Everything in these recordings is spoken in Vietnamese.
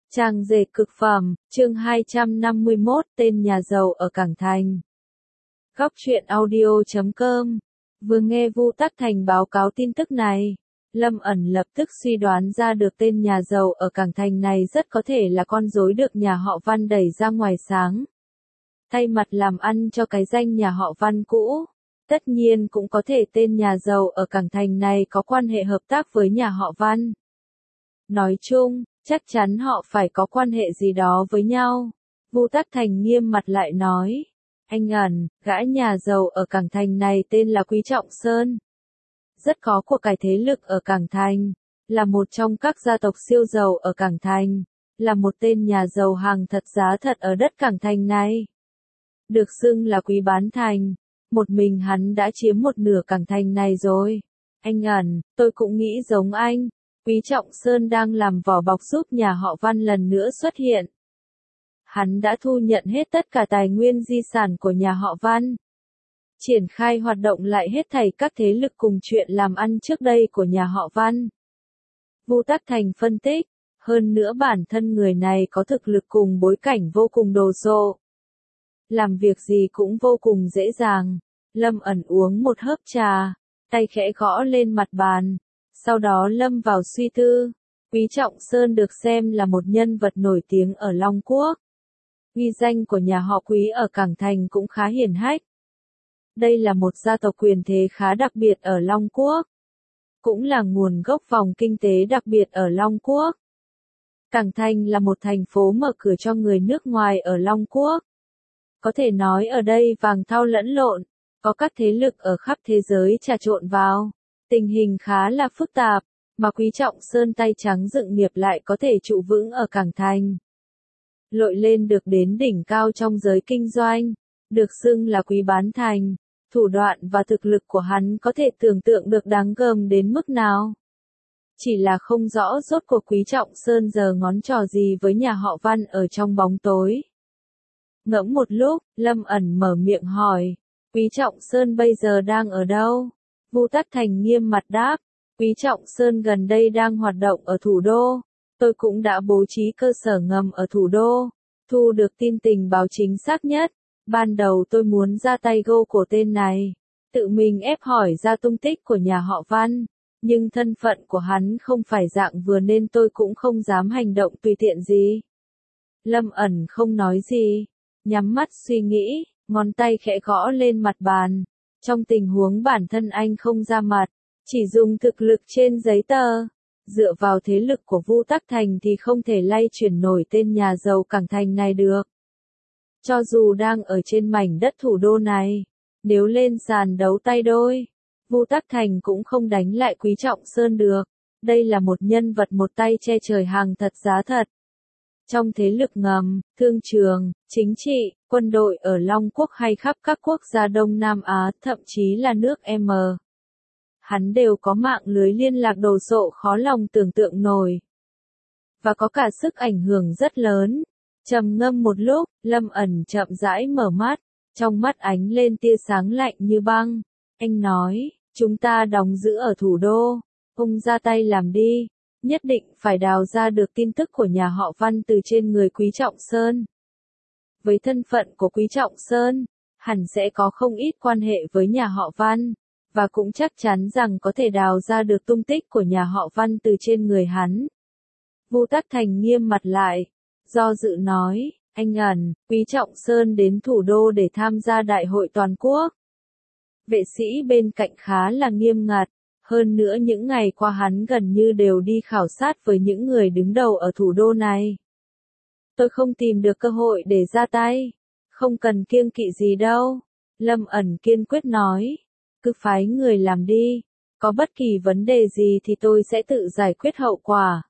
Trang dệt cực phẩm, chương 251, tên nhà giàu ở Cảng Thành. Góc truyện audio.com. Vừa nghe Vu Tắc Thành báo cáo tin tức này, Lâm ẩn lập tức suy đoán ra được tên nhà giàu ở Cảng Thành này rất có thể là con rối được nhà họ Văn đẩy ra ngoài sáng. Thay mặt làm ăn cho cái danh nhà họ Văn cũ. Tất nhiên cũng có thể tên nhà giàu ở Cảng Thành này có quan hệ hợp tác với nhà họ Văn. Nói chung, chắc chắn họ phải có quan hệ gì đó với nhau. Vu Tắc Thành nghiêm mặt lại nói. Anh ẩn, gã nhà giàu ở Cảng Thành này tên là Quý Trọng Sơn. Rất có của cải thế lực ở Cảng Thành. Là một trong các gia tộc siêu giàu ở Cảng Thành. Là một tên nhà giàu hàng thật giá thật ở đất Cảng Thành này. Được xưng là Quý Bán Thành. Một mình hắn đã chiếm một nửa Cảng Thành này rồi. Anh ẩn, tôi cũng nghĩ giống anh. Quý Trọng Sơn đang làm vỏ bọc giúp nhà họ Văn lần nữa xuất hiện. Hắn đã thu nhận hết tất cả tài nguyên di sản của nhà họ Văn. Triển khai hoạt động lại hết thảy các thế lực cùng chuyện làm ăn trước đây của nhà họ Văn. Vu Tắc Thành phân tích, hơn nữa bản thân người này có thực lực cùng bối cảnh vô cùng đồ sộ. Làm việc gì cũng vô cùng dễ dàng. Lâm ẩn uống một hớp trà, tay khẽ gõ lên mặt bàn. Sau đó lâm vào suy tư. Quý Trọng Sơn được xem là một nhân vật nổi tiếng ở Long Quốc. Uy danh của nhà họ Quý ở Cảng Thành cũng khá hiển hách. Đây là một gia tộc quyền thế khá đặc biệt ở Long Quốc. Cũng là nguồn gốc vòng kinh tế đặc biệt ở Long Quốc. Cảng Thành là một thành phố mở cửa cho người nước ngoài ở Long Quốc. Có thể nói ở đây vàng thau lẫn lộn, có các thế lực ở khắp thế giới trà trộn vào. Tình hình khá là phức tạp, mà Quý Trọng Sơn tay trắng dựng nghiệp lại có thể trụ vững ở Cảng Thành. Lội lên được đến đỉnh cao trong giới kinh doanh, được xưng là Quý Bán Thành, thủ đoạn và thực lực của hắn có thể tưởng tượng được đáng gờm đến mức nào. Chỉ là không rõ rốt cuộc Quý Trọng Sơn giờ ngón trò gì với nhà họ Văn ở trong bóng tối. Ngẫm một lúc, Lâm ẩn mở miệng hỏi, Quý Trọng Sơn bây giờ đang ở đâu? Vu Tắc Thành nghiêm mặt đáp, Quý Trọng Sơn gần đây đang hoạt động ở thủ đô. Tôi cũng đã bố trí cơ sở ngầm ở thủ đô, thu được tin tình báo chính xác nhất. Ban đầu tôi muốn ra tay gô của tên này, tự mình ép hỏi ra tung tích của nhà họ Văn, nhưng thân phận của hắn không phải dạng vừa nên tôi cũng không dám hành động tùy tiện gì. Lâm ẩn không nói gì, nhắm mắt suy nghĩ, ngón tay khẽ gõ lên mặt bàn. Trong tình huống bản thân anh không ra mặt, chỉ dùng thực lực trên giấy tờ, dựa vào thế lực của Vu Tắc Thành thì không thể lay chuyển nổi tên nhà giàu Cảng Thành này được. Cho dù đang ở trên mảnh đất thủ đô này, nếu lên sàn đấu tay đôi, Vu Tắc Thành cũng không đánh lại Quý Trọng Sơn được. Đây là một nhân vật một tay che trời hàng thật giá thật. Trong thế lực ngầm, thương trường, chính trị, quân đội ở Long Quốc hay khắp các quốc gia Đông Nam Á, thậm chí là nước M. Hắn đều có mạng lưới liên lạc đồ sộ khó lòng tưởng tượng nổi. Và có cả sức ảnh hưởng rất lớn. Trầm ngâm một lúc, Lâm ẩn chậm rãi mở mắt, trong mắt ánh lên tia sáng lạnh như băng. Anh nói, chúng ta đóng giữ ở thủ đô, ông ra tay làm đi. Nhất định phải đào ra được tin tức của nhà họ Văn từ trên người Quý Trọng Sơn. Với thân phận của Quý Trọng Sơn, hẳn sẽ có không ít quan hệ với nhà họ Văn, và cũng chắc chắn rằng có thể đào ra được tung tích của nhà họ Văn từ trên người hắn. Vu Tắc Thành nghiêm mặt lại, do dự nói, anh ẩn, Quý Trọng Sơn đến thủ đô để tham gia đại hội toàn quốc. Vệ sĩ bên cạnh khá là nghiêm ngặt. Hơn nữa những ngày qua hắn gần như đều đi khảo sát với những người đứng đầu ở thủ đô này. Tôi không tìm được cơ hội để ra tay. Không cần kiêng kỵ gì đâu. Lâm ẩn kiên quyết nói. Cứ phái người làm đi. Có bất kỳ vấn đề gì thì tôi sẽ tự giải quyết hậu quả.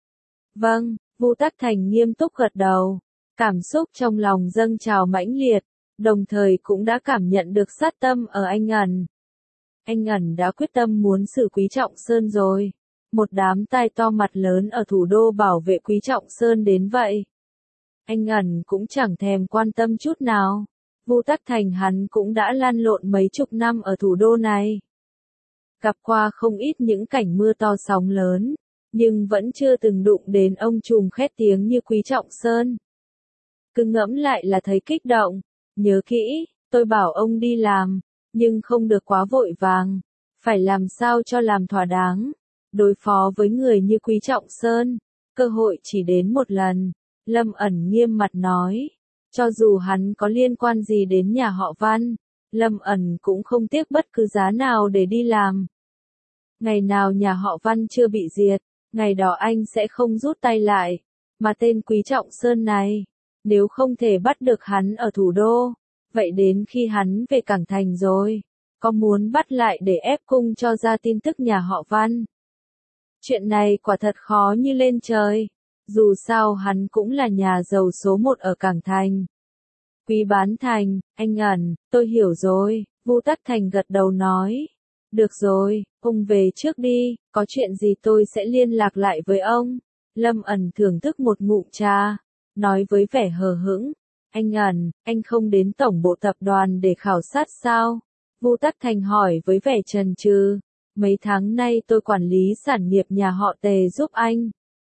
Vâng, Vu Tắc Thành nghiêm túc gật đầu. Cảm xúc trong lòng dâng trào mãnh liệt. Đồng thời cũng đã cảm nhận được sát tâm ở anh ẩn. Anh ẩn đã quyết tâm muốn xử Quý Trọng Sơn rồi. Một đám tai to mặt lớn ở thủ đô bảo vệ Quý Trọng Sơn đến vậy. Anh ẩn cũng chẳng thèm quan tâm chút nào. Vu Tắc Thành hắn cũng đã lăn lộn mấy chục năm ở thủ đô này. Gặp qua không ít những cảnh mưa to sóng lớn. nhưng vẫn chưa từng đụng đến ông trùm khét tiếng như Quý Trọng Sơn. Cứ ngẫm lại là thấy kích động, nhớ kỹ, tôi bảo ông đi làm, nhưng không được quá vội vàng, phải làm sao cho làm thỏa đáng. Đối phó với người như Quý Trọng Sơn, cơ hội chỉ đến một lần, Lâm Ẩn nghiêm mặt nói. Cho dù hắn có liên quan gì đến nhà họ Văn, Lâm Ẩn cũng không tiếc bất cứ giá nào để đi làm. Ngày nào nhà họ Văn chưa bị diệt, ngày đó anh sẽ không rút tay lại, mà tên Quý Trọng Sơn này, nếu không thể bắt được hắn ở thủ đô, vậy đến khi hắn về Cảng Thành rồi, có muốn bắt lại để ép cung cho ra tin tức nhà họ Văn. Chuyện này quả thật khó như lên trời, dù sao hắn cũng là nhà giàu số một ở Cảng Thành. Quý Bán Thành, anh Ẩn, tôi hiểu rồi, Vu Tắc Thành gật đầu nói. Được rồi, ông về trước đi, có chuyện gì tôi sẽ liên lạc lại với ông. Lâm Ẩn thưởng thức một ngụm trà, nói với vẻ hờ hững. Anh Ẩn, anh không đến tổng bộ tập đoàn để khảo sát sao? Vu Tắc Thành hỏi với vẻ chần chừ. Mấy tháng nay tôi quản lý sản nghiệp nhà họ Tề giúp anh.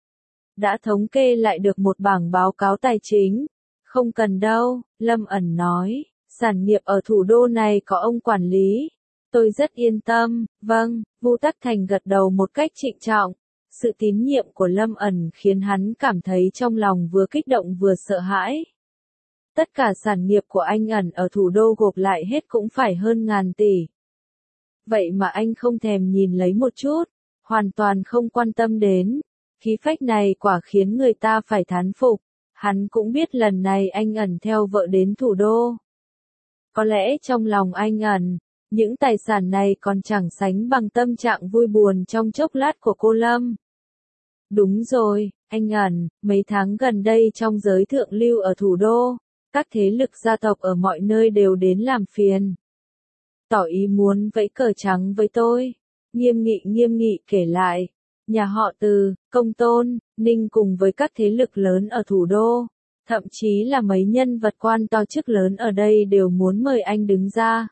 Đã thống kê lại được một bảng báo cáo tài chính. Không cần đâu, Lâm Ẩn nói, sản nghiệp ở thủ đô này có ông quản lý. Tôi rất yên tâm, vâng, Vu Tắc Thành gật đầu một cách trịnh trọng. Sự tín nhiệm của Lâm Ẩn khiến hắn cảm thấy trong lòng vừa kích động vừa sợ hãi. Tất cả sản nghiệp của anh Ẩn ở thủ đô gộp lại hết cũng phải hơn ngàn tỷ. Vậy mà anh không thèm nhìn lấy một chút, hoàn toàn không quan tâm đến. Khí phách này quả khiến người ta phải thán phục. Hắn cũng biết lần này anh Ẩn theo vợ đến thủ đô. Có lẽ trong lòng anh Ẩn, những tài sản này còn chẳng sánh bằng tâm trạng vui buồn trong chốc lát của cô Lâm. Đúng rồi, anh Ẩn, mấy tháng gần đây trong giới thượng lưu ở thủ đô, các thế lực gia tộc ở mọi nơi đều đến làm phiền. Tỏ ý muốn vẫy cờ trắng với tôi. Nghiêm nghị kể lại, nhà họ Từ, Công Tôn, Ninh cùng với các thế lực lớn ở thủ đô, thậm chí là mấy nhân vật quan to chức lớn ở đây đều muốn mời anh đứng ra.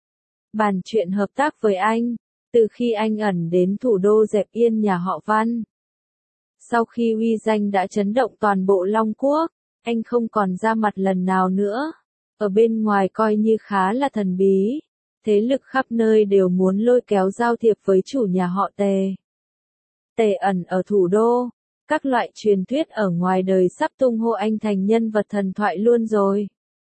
Bàn chuyện hợp tác với anh, từ khi anh Ẩn đến thủ đô dẹp yên nhà họ Văn. Sau khi uy danh đã chấn động toàn bộ Long Quốc, anh không còn ra mặt lần nào nữa. Ở bên ngoài coi như khá là thần bí. Thế lực khắp nơi đều muốn lôi kéo giao thiệp với chủ nhà họ Tề. Tề Ẩn ở thủ đô, các loại truyền thuyết ở ngoài đời sắp tung hô anh thành nhân vật thần thoại luôn rồi.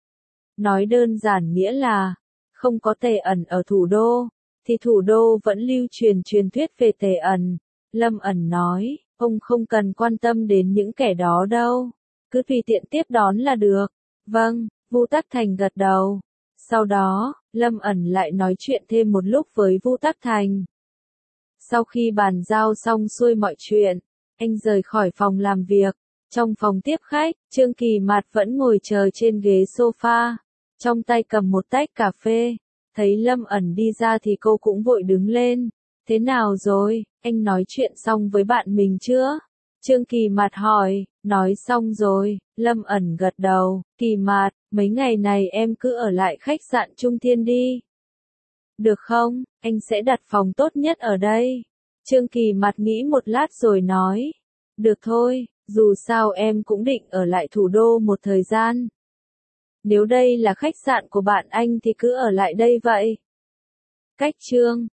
Nói đơn giản nghĩa là, không có Tề Ẩn ở thủ đô, thì thủ đô vẫn lưu truyền truyền thuyết về Tề Ẩn. Lâm Ẩn nói, ông không cần quan tâm đến những kẻ đó đâu, cứ tùy tiện tiếp đón là được. Vâng, Vu Tắc Thành gật đầu. Sau đó, Lâm Ẩn lại nói chuyện thêm một lúc với Vu Tắc Thành. Sau khi bàn giao xong xuôi mọi chuyện, anh rời khỏi phòng làm việc. Trong phòng tiếp khách, Trương Kỳ Mạt vẫn ngồi chờ trên ghế sofa, trong tay cầm một tách cà phê. Thấy Lâm Ẩn đi ra thì cô cũng vội đứng lên. Thế nào rồi, anh nói chuyện xong với bạn mình chưa? Trương Kỳ Mạt hỏi. Nói xong rồi, Lâm Ẩn gật đầu. Kỳ Mạt, mấy ngày này em cứ ở lại khách sạn Trung Thiên đi. Được không, anh sẽ đặt phòng tốt nhất ở đây. Trương Kỳ Mạt nghĩ một lát rồi nói. Được thôi, dù sao em cũng định ở lại thủ đô một thời gian. Nếu đây là khách sạn của bạn anh thì cứ ở lại đây vậy. Cách Trương